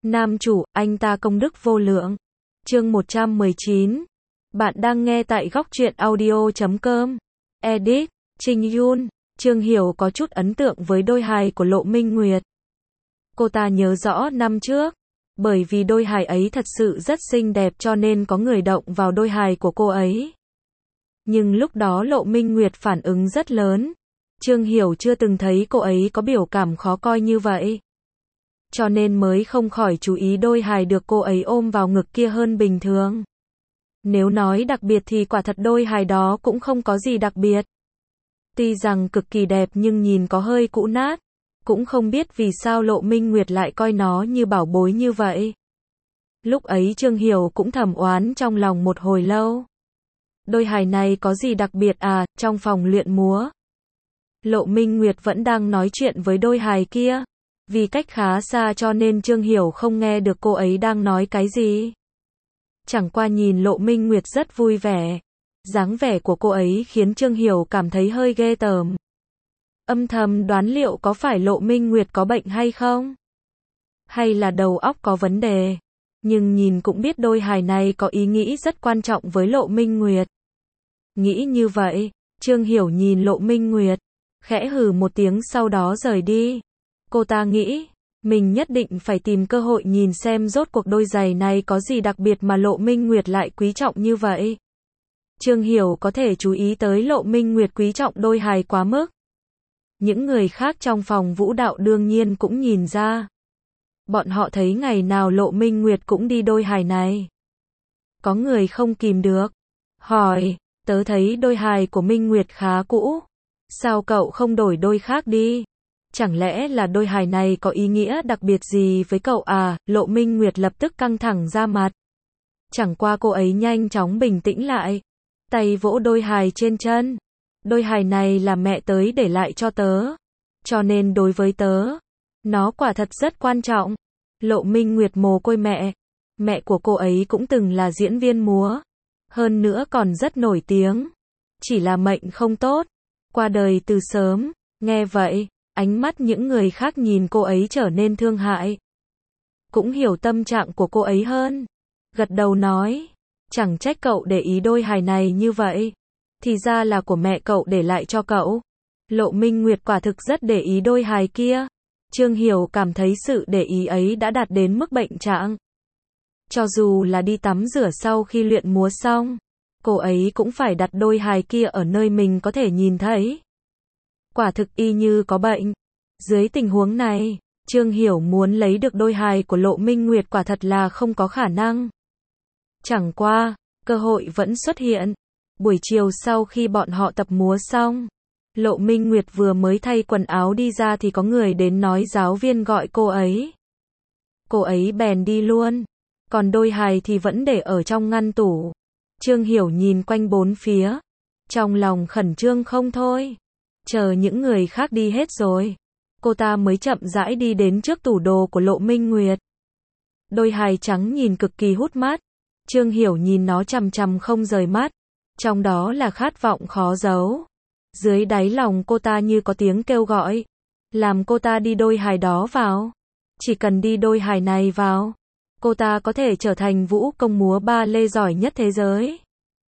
Nam chủ, anh ta công đức vô lượng. Chương 119. Bạn đang nghe tại góc truyện audio.com. Edit, Trình Yun. Trương Hiểu có chút ấn tượng với đôi hài của Lộ Minh Nguyệt. Cô ta nhớ rõ năm trước, bởi vì đôi hài ấy thật sự rất xinh đẹp cho nên có người động vào đôi hài của cô ấy. Nhưng lúc đó Lộ Minh Nguyệt phản ứng rất lớn. Trương Hiểu chưa từng thấy cô ấy có biểu cảm khó coi như vậy. Cho nên mới không khỏi chú ý đôi hài được cô ấy ôm vào ngực kia hơn bình thường. Nếu nói đặc biệt thì quả thật đôi hài đó cũng không có gì đặc biệt. Tuy rằng cực kỳ đẹp nhưng nhìn có hơi cũ nát. Cũng không biết vì sao Lộ Minh Nguyệt lại coi nó như bảo bối như vậy. Lúc ấy Trương Hiểu cũng thầm oán trong lòng một hồi lâu. Đôi hài này có gì đặc biệt à, trong phòng luyện múa. Lộ Minh Nguyệt vẫn đang nói chuyện với đôi hài kia. Vì cách khá xa cho nên Trương Hiểu không nghe được cô ấy đang nói cái gì. Chẳng qua nhìn Lộ Minh Nguyệt rất vui vẻ. Dáng vẻ của cô ấy khiến Trương Hiểu cảm thấy hơi ghê tởm. Âm thầm đoán liệu có phải Lộ Minh Nguyệt có bệnh hay không? Hay là đầu óc có vấn đề? Nhưng nhìn cũng biết đôi hài này có ý nghĩ rất quan trọng với Lộ Minh Nguyệt. Nghĩ như vậy, Trương Hiểu nhìn Lộ Minh Nguyệt, khẽ hừ một tiếng sau đó rời đi. Cô ta nghĩ, mình nhất định phải tìm cơ hội nhìn xem rốt cuộc đôi giày này có gì đặc biệt mà Lộ Minh Nguyệt lại quý trọng như vậy. Trương Hiểu có thể chú ý tới Lộ Minh Nguyệt quý trọng đôi hài quá mức. Những người khác trong phòng vũ đạo đương nhiên cũng nhìn ra. Bọn họ thấy ngày nào Lộ Minh Nguyệt cũng đi đôi hài này. Có người không kìm được. Hỏi, tớ thấy đôi hài của Minh Nguyệt khá cũ. Sao cậu không đổi đôi khác đi? Chẳng lẽ là đôi hài này có ý nghĩa đặc biệt gì với cậu à? Lộ Minh Nguyệt lập tức căng thẳng ra mặt. Chẳng qua cô ấy nhanh chóng bình tĩnh lại. Tay vỗ đôi hài trên chân. Đôi hài này là mẹ tới để lại cho tớ. Cho nên đối với tớ, nó quả thật rất quan trọng. Lộ Minh Nguyệt mồ côi mẹ. Mẹ của cô ấy cũng từng là diễn viên múa. Hơn nữa còn rất nổi tiếng. Chỉ là mệnh không tốt. Qua đời từ sớm. Nghe vậy, ánh mắt những người khác nhìn cô ấy trở nên thương hại. Cũng hiểu tâm trạng của cô ấy hơn. Gật đầu nói. Chẳng trách cậu để ý đôi hài này như vậy. Thì ra là của mẹ cậu để lại cho cậu. Lộ Minh Nguyệt quả thực rất để ý đôi hài kia. Trương Hiểu cảm thấy sự để ý ấy đã đạt đến mức bệnh trạng. Cho dù là đi tắm rửa sau khi luyện múa xong, cô ấy cũng phải đặt đôi hài kia ở nơi mình có thể nhìn thấy. Quả thực y như có bệnh. Dưới tình huống này, Trương Hiểu muốn lấy được đôi hài của Lộ Minh Nguyệt quả thật là không có khả năng. Chẳng qua, cơ hội vẫn xuất hiện. Buổi chiều sau khi bọn họ tập múa xong, Lộ Minh Nguyệt vừa mới thay quần áo đi ra thì có người đến nói giáo viên gọi cô ấy. Cô ấy bèn đi luôn. Còn đôi hài thì vẫn để ở trong ngăn tủ. Trương Hiểu nhìn quanh bốn phía. Trong lòng khẩn trương không thôi. Chờ những người khác đi hết rồi. Cô ta mới chậm rãi đi đến trước tủ đồ của Lộ Minh Nguyệt. Đôi hài trắng nhìn cực kỳ hút mắt. Trương Hiểu nhìn nó chằm chằm không rời mắt. Trong đó là khát vọng khó giấu. Dưới đáy lòng cô ta như có tiếng kêu gọi. Làm cô ta đi đôi hài đó vào. Chỉ cần đi đôi hài này vào, cô ta có thể trở thành vũ công múa ba lê giỏi nhất thế giới.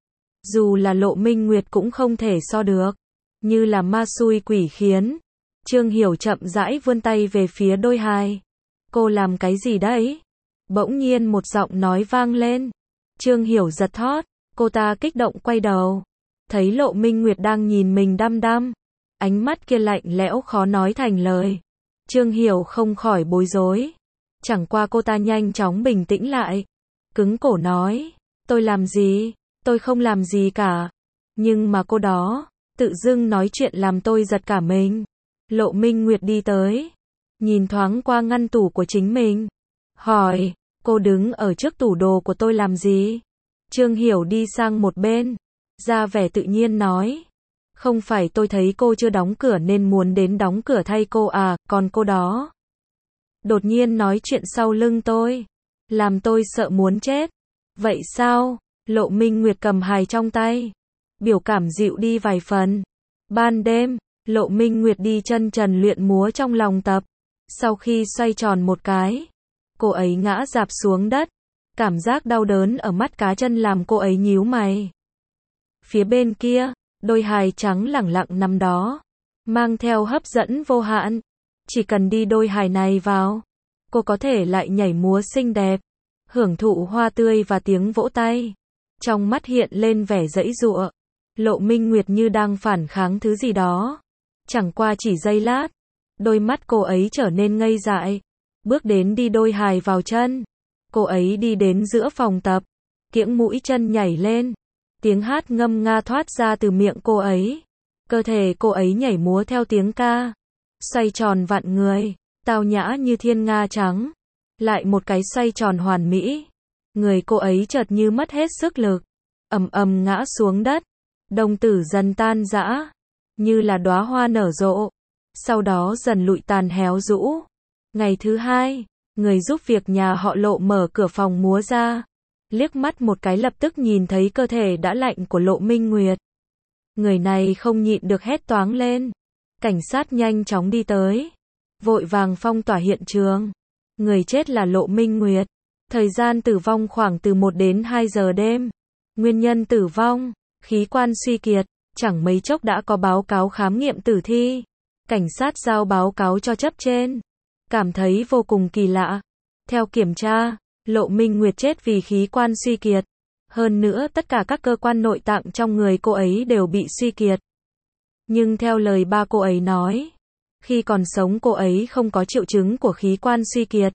Dù là Lộ Minh Nguyệt cũng không thể so được. Như là ma xui quỷ khiến. Trương Hiểu chậm rãi vươn tay về phía đôi hài. Cô làm cái gì đấy? Bỗng nhiên một giọng nói vang lên. Trương Hiểu giật thót. Cô ta kích động quay đầu. Thấy Lộ Minh Nguyệt đang nhìn mình đăm đăm. Ánh mắt kia lạnh lẽo khó nói thành lời. Trương Hiểu không khỏi bối rối. Chẳng qua cô ta nhanh chóng bình tĩnh lại. Cứng cổ nói. Tôi làm gì? Tôi không làm gì cả. Nhưng mà cô đó, tự dưng nói chuyện làm tôi giật cả mình. Lộ Minh Nguyệt đi tới. Nhìn thoáng qua ngăn tủ của chính mình. Hỏi, cô đứng ở trước tủ đồ của tôi làm gì? Trương Hiểu đi sang một bên. Ra vẻ tự nhiên nói. Không phải tôi thấy cô chưa đóng cửa nên muốn đến đóng cửa thay cô à, còn cô đó. Đột nhiên nói chuyện sau lưng tôi. Làm tôi sợ muốn chết. Vậy sao? Lộ Minh Nguyệt cầm hài trong tay. Biểu cảm dịu đi vài phần. Ban đêm, Lộ Minh Nguyệt đi chân trần luyện múa trong lòng tập. Sau khi xoay tròn một cái, Cô ấy ngã rạp xuống đất. Cảm giác đau đớn ở mắt cá chân làm cô ấy nhíu mày. Phía bên kia, đôi hài trắng lẳng lặng nằm đó, mang theo hấp dẫn vô hạn. Chỉ cần đi đôi hài này vào, cô có thể lại nhảy múa xinh đẹp, hưởng thụ hoa tươi và tiếng vỗ tay. Trong mắt hiện lên vẻ giãy giụa. Lộ Minh Nguyệt như đang phản kháng thứ gì đó. Chẳng qua chỉ giây lát, đôi mắt cô ấy trở nên ngây dại. Bước đến đi đôi hài vào chân. Cô ấy đi đến giữa phòng tập, kiễng mũi chân nhảy lên. Tiếng hát ngâm nga thoát ra từ miệng cô ấy. Cơ thể cô ấy nhảy múa theo tiếng ca, xoay tròn vặn người, tao nhã như thiên nga trắng. Lại một cái xoay tròn hoàn mỹ. Người cô ấy chợt như mất hết sức lực, ầm ầm ngã xuống đất. Đồng tử dần tan rã, như là đóa hoa nở rộ, sau đó dần lụi tàn héo rũ. Ngày thứ hai, người giúp việc nhà họ Lộ mở cửa phòng múa ra, liếc mắt một cái lập tức nhìn thấy cơ thể đã lạnh của Lộ Minh Nguyệt. Người này không nhịn được hét toáng lên. Cảnh sát nhanh chóng đi tới, vội vàng phong tỏa hiện trường. Người chết là Lộ Minh Nguyệt. Thời gian tử vong khoảng từ 1 đến 2 giờ đêm. Nguyên nhân tử vong, khí quan suy kiệt. Chẳng mấy chốc đã có báo cáo khám nghiệm tử thi. Cảnh sát giao báo cáo cho cấp trên. Cảm thấy vô cùng kỳ lạ. Theo kiểm tra, Lộ Minh Nguyệt chết vì khí quan suy kiệt. Hơn nữa tất cả các cơ quan nội tạng trong người cô ấy đều bị suy kiệt. Nhưng theo lời ba cô ấy nói, khi còn sống cô ấy không có triệu chứng của khí quan suy kiệt.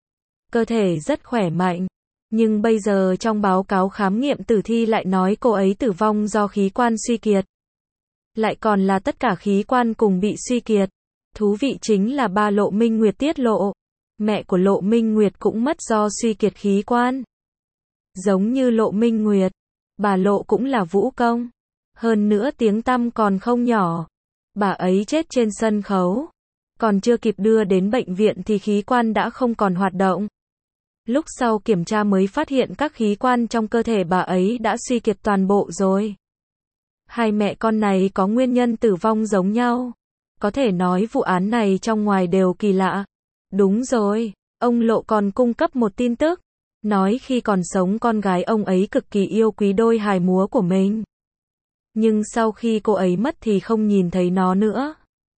Cơ thể rất khỏe mạnh. Nhưng bây giờ trong báo cáo khám nghiệm tử thi lại nói cô ấy tử vong do khí quan suy kiệt. Lại còn là tất cả khí quan cùng bị suy kiệt. Thú vị chính là ba Lộ Minh Nguyệt tiết lộ, mẹ của Lộ Minh Nguyệt cũng mất do suy kiệt khí quan. Giống như Lộ Minh Nguyệt, bà Lộ cũng là vũ công. Hơn nữa tiếng tăm còn không nhỏ. Bà ấy chết trên sân khấu. Còn chưa kịp đưa đến bệnh viện thì khí quan đã không còn hoạt động. Lúc sau kiểm tra mới phát hiện các khí quan trong cơ thể bà ấy đã suy kiệt toàn bộ rồi. Hai mẹ con này có nguyên nhân tử vong giống nhau. Có thể nói vụ án này trong ngoài đều kỳ lạ. Đúng rồi, ông Lộ còn cung cấp một tin tức. Nói khi còn sống con gái ông ấy cực kỳ yêu quý đôi hài múa của mình. Nhưng sau khi cô ấy mất thì không nhìn thấy nó nữa.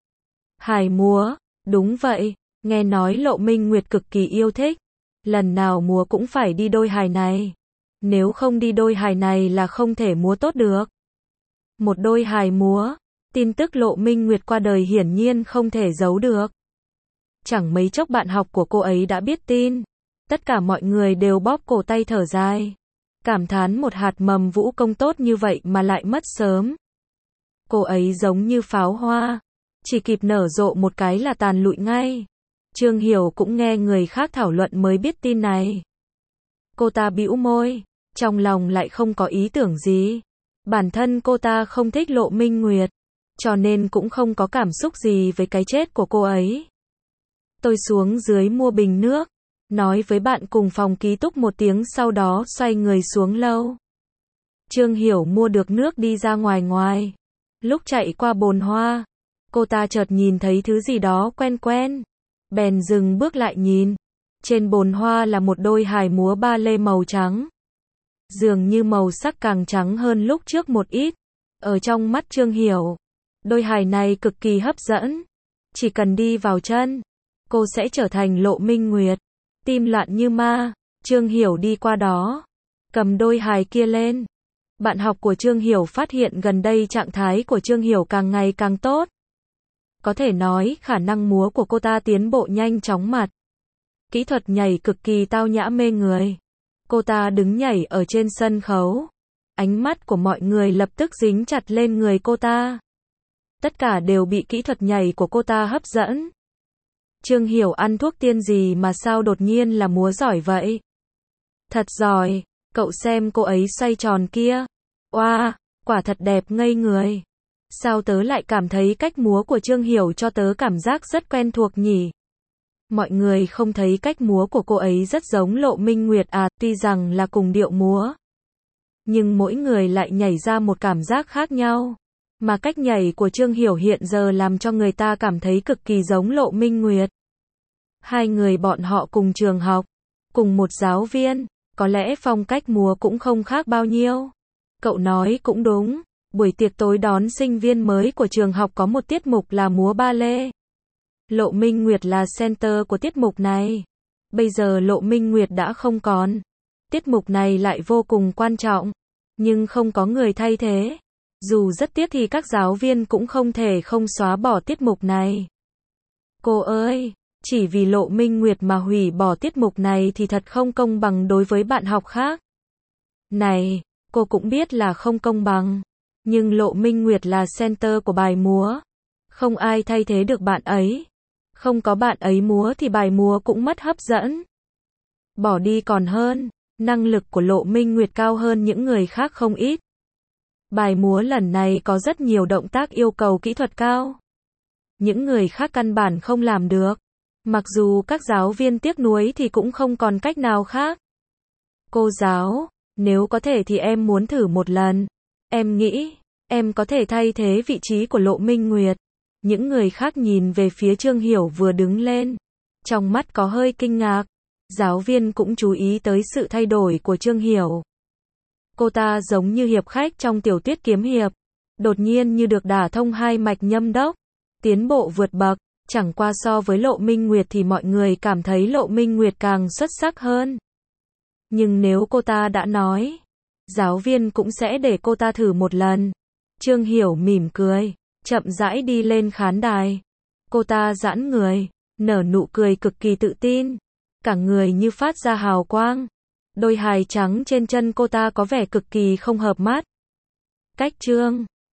Hài múa, đúng vậy, nghe nói Lộ Minh Nguyệt cực kỳ yêu thích. Lần nào múa cũng phải đi đôi hài này. Nếu không đi đôi hài này là không thể múa tốt được. Một đôi hài múa, tin tức Lộ Minh Nguyệt qua đời hiển nhiên không thể giấu được. Chẳng mấy chốc bạn học của cô ấy đã biết tin. Tất cả mọi người đều bóp cổ tay thở dài. Cảm thán một hạt mầm vũ công tốt như vậy mà lại mất sớm. Cô ấy giống như pháo hoa, chỉ kịp nở rộ một cái là tàn lụi ngay. Trương Hiểu cũng nghe người khác thảo luận mới biết tin này. Cô ta bĩu môi, trong lòng lại không có ý tưởng gì. Bản thân cô ta không thích Lộ Minh Nguyệt, cho nên cũng không có cảm xúc gì với cái chết của cô ấy. Tôi xuống dưới mua bình nước, nói với bạn cùng phòng ký túc một tiếng sau đó xoay người xuống lâu. Trương Hiểu mua được nước đi ra ngoài. Lúc chạy qua bồn hoa, cô ta chợt nhìn thấy thứ gì đó quen quen. Bèn dừng bước lại nhìn. Trên bồn hoa là một đôi hài múa ba lê màu trắng. Dường như màu sắc càng trắng hơn lúc trước một ít. Ở trong mắt Trương Hiểu, đôi hài này cực kỳ hấp dẫn. Chỉ cần đi vào chân, cô sẽ trở thành Lộ Minh Nguyệt. Tim loạn như ma, Trương Hiểu đi qua đó, cầm đôi hài kia lên. Bạn học của Trương Hiểu phát hiện gần đây trạng thái của Trương Hiểu càng ngày càng tốt. Có thể nói khả năng múa của cô ta tiến bộ nhanh chóng mặt. Kỹ thuật nhảy cực kỳ tao nhã mê người. Cô ta đứng nhảy ở trên sân khấu. Ánh mắt của mọi người lập tức dính chặt lên người cô ta. Tất cả đều bị kỹ thuật nhảy của cô ta hấp dẫn. Trương Hiểu ăn thuốc tiên gì mà sao đột nhiên là múa giỏi vậy? Thật giỏi, cậu xem cô ấy xoay tròn kia. Oa, quả thật đẹp ngây người. Sao tớ lại cảm thấy cách múa của Trương Hiểu cho tớ cảm giác rất quen thuộc nhỉ? Mọi người không thấy cách múa của cô ấy rất giống Lộ Minh Nguyệt à, tuy rằng là cùng điệu múa. Nhưng mỗi người lại nhảy ra một cảm giác khác nhau. Mà cách nhảy của Trương Hiểu hiện giờ làm cho người ta cảm thấy cực kỳ giống Lộ Minh Nguyệt. Hai người bọn họ cùng trường học, Cùng một giáo viên, có lẽ phong cách múa cũng không khác bao nhiêu. Cậu nói cũng đúng, buổi tiệc tối đón sinh viên mới của trường học có một tiết mục là múa ba lê. Lộ Minh Nguyệt là center của tiết mục này. Bây giờ Lộ Minh Nguyệt đã không còn. Tiết mục này lại vô cùng quan trọng, nhưng không có người thay thế. Dù rất tiếc thì các giáo viên cũng không thể không xóa bỏ tiết mục này. Cô ơi, chỉ vì Lộ Minh Nguyệt mà hủy bỏ tiết mục này thì thật không công bằng đối với bạn học khác. Này, cô cũng biết là không công bằng, nhưng Lộ Minh Nguyệt là center của bài múa. Không ai thay thế được bạn ấy. Không có bạn ấy múa thì bài múa cũng mất hấp dẫn. Bỏ đi còn hơn, năng lực của Lộ Minh Nguyệt cao hơn những người khác không ít. Bài múa lần này có rất nhiều động tác yêu cầu kỹ thuật cao. Những người khác căn bản không làm được. Mặc dù các giáo viên tiếc nuối thì cũng không còn cách nào khác. Cô giáo, nếu có thể thì em muốn thử một lần. Em nghĩ, em có thể thay thế vị trí của Lộ Minh Nguyệt. Những người khác nhìn về phía Trương Hiểu vừa đứng lên. Trong mắt có hơi kinh ngạc. Giáo viên cũng chú ý tới sự thay đổi của Trương Hiểu. Cô ta giống như hiệp khách trong tiểu thuyết kiếm hiệp. Đột nhiên như được đả thông hai mạch nhâm đốc. Tiến bộ vượt bậc. Chẳng qua so với Lộ Minh Nguyệt thì mọi người cảm thấy Lộ Minh Nguyệt càng xuất sắc hơn. Nhưng nếu cô ta đã nói, giáo viên cũng sẽ để cô ta thử một lần. Trương Hiểu mỉm cười, chậm rãi đi lên khán đài. Cô ta giãn người, nở nụ cười cực kỳ tự tin. Cả người như phát ra hào quang. Đôi hài trắng trên chân cô ta có vẻ cực kỳ không hợp mắt. Cách Trương